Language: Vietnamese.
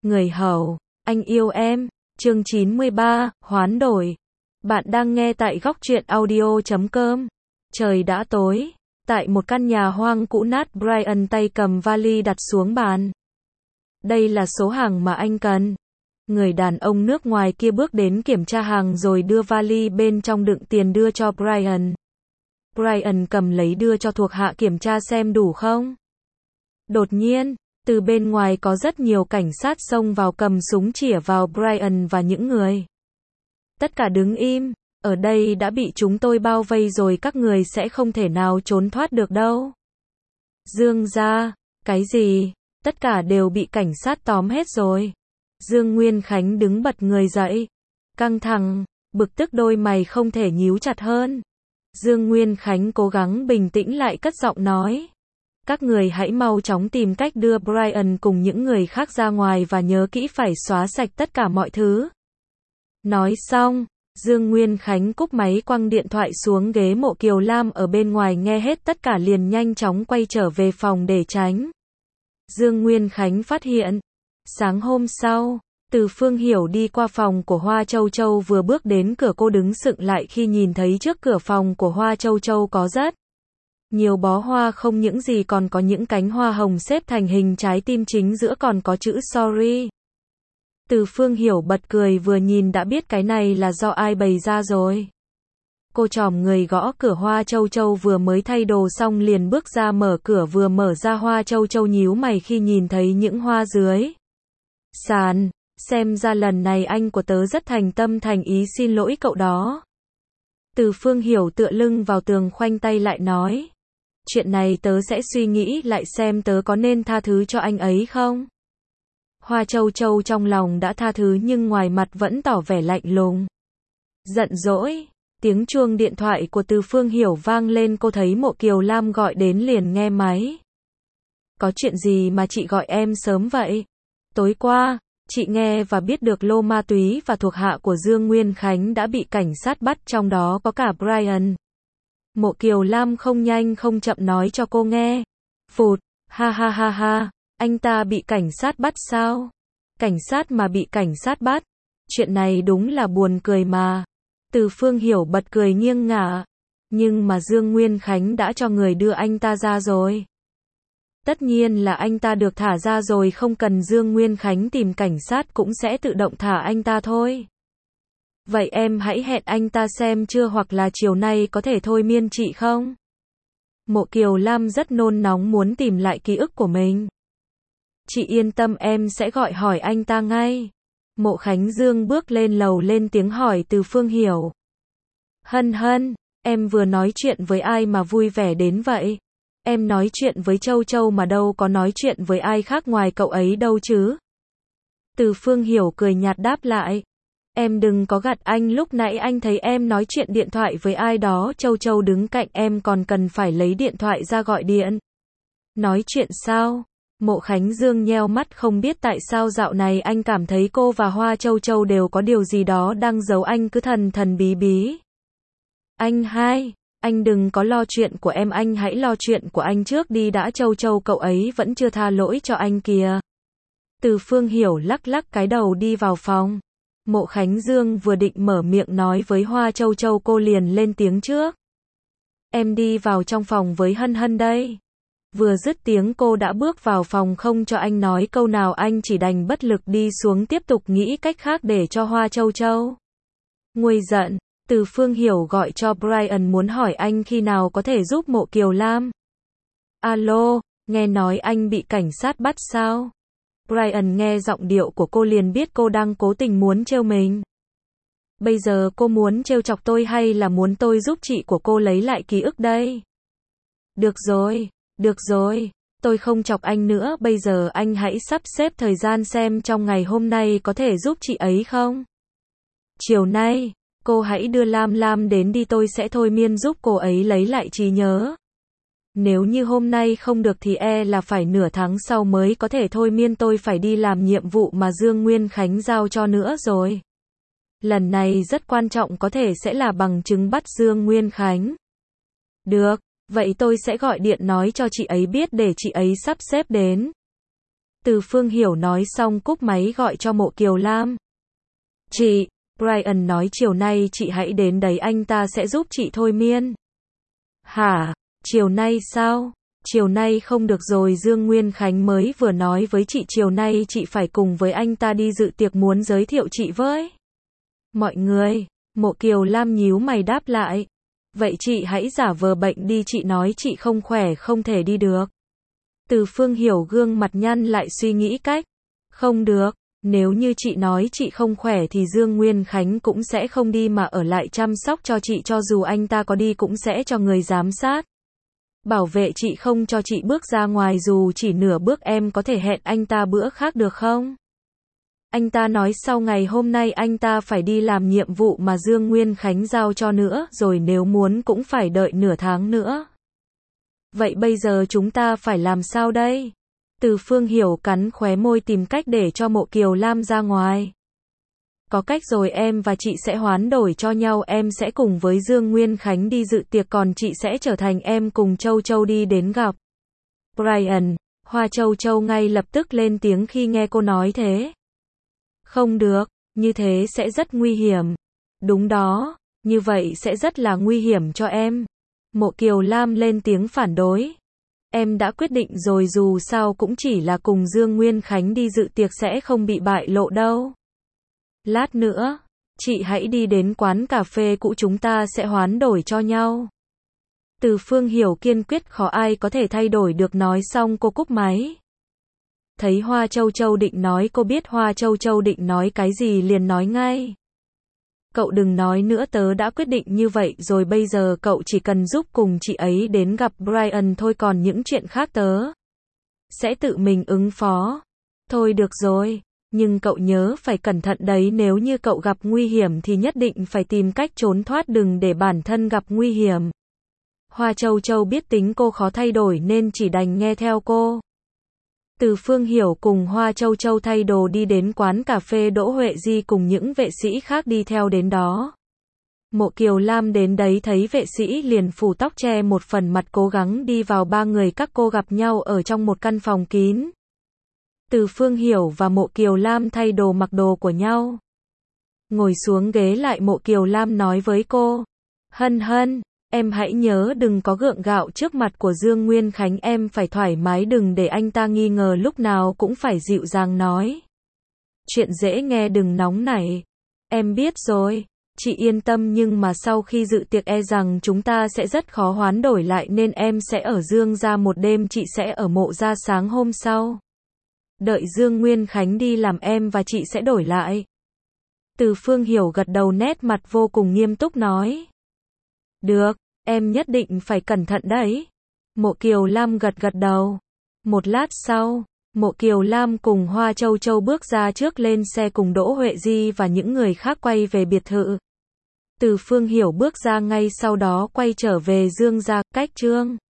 Người hầu, anh yêu em, chương 93, hoán đổi. Bạn đang nghe tại góc truyện audio.com. Trời đã tối, tại một căn nhà hoang cũ nát, Brian tay cầm vali đặt xuống bàn. Đây là số hàng mà anh cần. Người đàn ông nước ngoài kia bước đến kiểm tra hàng rồi đưa vali bên trong đựng tiền đưa cho Brian. Brian cầm lấy đưa cho thuộc hạ kiểm tra xem đủ không. Đột nhiên, từ bên ngoài có rất nhiều cảnh sát xông vào cầm súng chĩa vào Brian và những người. Tất cả đứng im, ở đây đã bị chúng tôi bao vây rồi, các người sẽ không thể nào trốn thoát được đâu. Dương gia, cái gì? Tất cả đều bị cảnh sát tóm hết rồi. Dương Nguyên Khánh đứng bật người dậy. Căng thẳng, bực tức, đôi mày không thể nhíu chặt hơn. Dương Nguyên Khánh cố gắng bình tĩnh lại, cất giọng nói. Các người hãy mau chóng tìm cách đưa Brian cùng những người khác ra ngoài và nhớ kỹ phải xóa sạch tất cả mọi thứ. Nói xong, Dương Nguyên Khánh cúp máy, quăng điện thoại xuống ghế. Mộ Kiều Lam ở bên ngoài nghe hết tất cả liền nhanh chóng quay trở về phòng để tránh. Dương Nguyên Khánh phát hiện. Sáng hôm sau, Từ Phương Hiểu đi qua phòng của Hoa Châu Châu, vừa bước đến cửa cô đứng sững lại khi nhìn thấy trước cửa phòng của Hoa Châu Châu có rất nhiều bó hoa, không những gì còn có những cánh hoa hồng xếp thành hình trái tim, chính giữa còn có chữ sorry. Từ Phương Hiểu bật cười, vừa nhìn đã biết cái này là do ai bày ra rồi. Cô chòm người gõ cửa. Hoa Châu Châu vừa mới thay đồ xong liền bước ra mở cửa. Vừa mở ra, Hoa Châu Châu nhíu mày khi nhìn thấy những hoa dưới sàn. Xem ra lần này anh của tớ rất thành tâm thành ý xin lỗi cậu đó. Từ Phương Hiểu tựa lưng vào tường, khoanh tay lại nói. Chuyện này tớ sẽ suy nghĩ lại xem tớ có nên tha thứ cho anh ấy không. Hoa Châu Châu trong lòng đã tha thứ nhưng ngoài mặt vẫn tỏ vẻ lạnh lùng, giận dỗi. Tiếng chuông điện thoại của Từ Phương Hiểu vang lên, cô thấy Mộ Kiều Lam gọi đến liền nghe máy. Có chuyện gì mà chị gọi em sớm vậy? Tối qua, chị nghe và biết được lô ma túy và thuộc hạ của Dương Nguyên Khánh đã bị cảnh sát bắt, trong đó có cả Brian. Mộ Kiều Lam không nhanh không chậm nói cho cô nghe. Phụt, ha ha ha ha, anh ta bị cảnh sát bắt sao? Cảnh sát mà bị cảnh sát bắt? Chuyện này đúng là buồn cười mà. Từ Phương Hiểu bật cười nghiêng ngả. Nhưng mà Dương Nguyên Khánh đã cho người đưa anh ta ra rồi. Tất nhiên là anh ta được thả ra rồi, không cần Dương Nguyên Khánh tìm cảnh sát cũng sẽ tự động thả anh ta thôi. Vậy em hãy hẹn anh ta xem chưa, hoặc là chiều nay có thể thôi miên chị không? Mộ Kiều Lam rất nôn nóng muốn tìm lại ký ức của mình. Chị yên tâm, em sẽ gọi hỏi anh ta ngay. Mộ Khánh Dương bước lên lầu lên tiếng hỏi Từ Phương Hiểu. Hân hân, em vừa nói chuyện với ai mà vui vẻ đến vậy? Em nói chuyện với Châu Châu mà, đâu có nói chuyện với ai khác ngoài cậu ấy đâu chứ. Từ Phương Hiểu cười nhạt đáp lại. Em đừng có gạt anh, lúc nãy anh thấy em nói chuyện điện thoại với ai đó, Châu Châu đứng cạnh em còn cần phải lấy điện thoại ra gọi điện. Nói chuyện sao? Mộ Khánh Dương nheo mắt, không biết tại sao dạo này anh cảm thấy cô và Hoa Châu Châu đều có điều gì đó đang giấu, anh cứ thần thần bí bí. Anh hai, anh đừng có lo chuyện của em, anh hãy lo chuyện của anh trước đi đã. Châu Châu cậu ấy vẫn chưa tha lỗi cho anh kìa. Từ Phương Hiểu lắc lắc cái đầu đi vào phòng. Mộ Khánh Dương vừa định mở miệng nói với Hoa Châu Châu, cô liền lên tiếng trước. Em đi vào trong phòng với Hân Hân đây. Vừa dứt tiếng cô đã bước vào phòng, không cho anh nói câu nào, anh chỉ đành bất lực đi xuống tiếp tục nghĩ cách khác để cho Hoa Châu Châu nguôi giận. Từ Phương Hiểu gọi cho Brian muốn hỏi anh khi nào có thể giúp Mộ Kiều Lam. Alo, nghe nói anh bị cảnh sát bắt sao? Brian nghe giọng điệu của cô liền biết cô đang cố tình muốn trêu mình. Bây giờ cô muốn trêu chọc tôi hay là muốn tôi giúp chị của cô lấy lại ký ức đây? Được rồi, tôi không chọc anh nữa, bây giờ anh hãy sắp xếp thời gian xem trong ngày hôm nay có thể giúp chị ấy không? Chiều nay, cô hãy đưa Lam Lam đến đi, tôi sẽ thôi miên giúp cô ấy lấy lại trí nhớ. Nếu như hôm nay không được thì là phải nửa tháng sau mới có thể thôi miên, tôi phải đi làm nhiệm vụ mà Dương Nguyên Khánh giao cho nữa rồi. Lần này rất quan trọng, có thể sẽ là bằng chứng bắt Dương Nguyên Khánh. Được, vậy tôi sẽ gọi điện nói cho chị ấy biết để chị ấy sắp xếp đến. Từ Phương Hiểu nói xong cúp máy gọi cho Mộ Kiều Lam. Chị, Brian nói chiều nay chị hãy đến đấy, anh ta sẽ giúp chị thôi miên. Hả? Chiều nay sao? Chiều nay không được rồi, Dương Nguyên Khánh mới vừa nói với chị chiều nay chị phải cùng với anh ta đi dự tiệc, muốn giới thiệu chị với mọi người. Mộ Kiều Lam nhíu mày đáp lại. Vậy chị hãy giả vờ bệnh đi, chị nói chị không khỏe không thể đi được. Từ Phương Hiểu gương mặt nhăn lại suy nghĩ cách. Không được, nếu như chị nói chị không khỏe thì Dương Nguyên Khánh cũng sẽ không đi mà ở lại chăm sóc cho chị, cho dù anh ta có đi cũng sẽ cho người giám sát. Bảo vệ chị, không cho chị bước ra ngoài dù chỉ nửa bước, em có thể hẹn anh ta bữa khác được không? Anh ta nói sau ngày hôm nay anh ta phải đi làm nhiệm vụ mà Dương Nguyên Khánh giao cho nữa, rồi nếu muốn cũng phải đợi nửa tháng nữa. Vậy bây giờ chúng ta phải làm sao đây? Từ Phương Hiểu cắn khóe môi tìm cách để cho Mộ Kiều Lam ra ngoài. Có cách rồi, em và chị sẽ hoán đổi cho nhau, em sẽ cùng với Dương Nguyên Khánh đi dự tiệc, còn chị sẽ trở thành em cùng Châu Châu đi đến gặp Brian. Hoa Châu Châu ngay lập tức lên tiếng khi nghe cô nói thế. Không được, như thế sẽ rất nguy hiểm. Đúng đó, như vậy sẽ rất là nguy hiểm cho em. Mộ Kiều Lam lên tiếng phản đối. Em đã quyết định rồi, dù sao cũng chỉ là cùng Dương Nguyên Khánh đi dự tiệc, sẽ không bị bại lộ đâu. Lát nữa, chị hãy đi đến quán cà phê cũ, chúng ta sẽ hoán đổi cho nhau. Từ Phương Hiểu kiên quyết, khó ai có thể thay đổi được, nói xong cô cúp máy. Thấy Hoa Châu Châu định nói, cô biết Hoa Châu Châu định nói cái gì liền nói ngay. Cậu đừng nói nữa, tớ đã quyết định như vậy rồi, bây giờ cậu chỉ cần giúp cùng chị ấy đến gặp Brian thôi, còn những chuyện khác tớ sẽ tự mình ứng phó. Thôi được rồi, nhưng cậu nhớ phải cẩn thận đấy, nếu như cậu gặp nguy hiểm thì nhất định phải tìm cách trốn thoát, đừng để bản thân gặp nguy hiểm. Hoa Châu Châu biết tính cô khó thay đổi nên chỉ đành nghe theo cô. Từ Phương Hiểu cùng Hoa Châu Châu thay đồ đi đến quán cà phê, Đỗ Huệ Di cùng những vệ sĩ khác đi theo đến đó. Mộ Kiều Lam đến đấy thấy vệ sĩ liền phủ tóc che một phần mặt, cố gắng đi vào. Ba người các cô gặp nhau ở trong một căn phòng kín. Từ Phương Hiểu và Mộ Kiều Lam thay đồ, mặc đồ của nhau. Ngồi xuống ghế lại, Mộ Kiều Lam nói với cô. Hân Hân, em hãy nhớ đừng có gượng gạo trước mặt của Dương Nguyên Khánh, em phải thoải mái, đừng để anh ta nghi ngờ, lúc nào cũng phải dịu dàng nói. Chuyện dễ nghe, đừng nóng nảy. Em biết rồi, chị yên tâm, nhưng mà sau khi dự tiệc e rằng chúng ta sẽ rất khó hoán đổi lại, nên em sẽ ở Dương gia một đêm, chị sẽ ở Mộ gia sáng hôm sau. Đợi Dương Nguyên Khánh đi làm, em và chị sẽ đổi lại. Từ Phương Hiểu gật đầu, nét mặt vô cùng nghiêm túc nói. Được, em nhất định phải cẩn thận đấy. Mộ Kiều Lam gật đầu. Một lát sau, Mộ Kiều Lam cùng Hoa Châu Châu bước ra trước, lên xe cùng Đỗ Huệ Di và những người khác quay về biệt thự. Từ Phương Hiểu bước ra ngay sau đó quay trở về Dương gia, cách Trương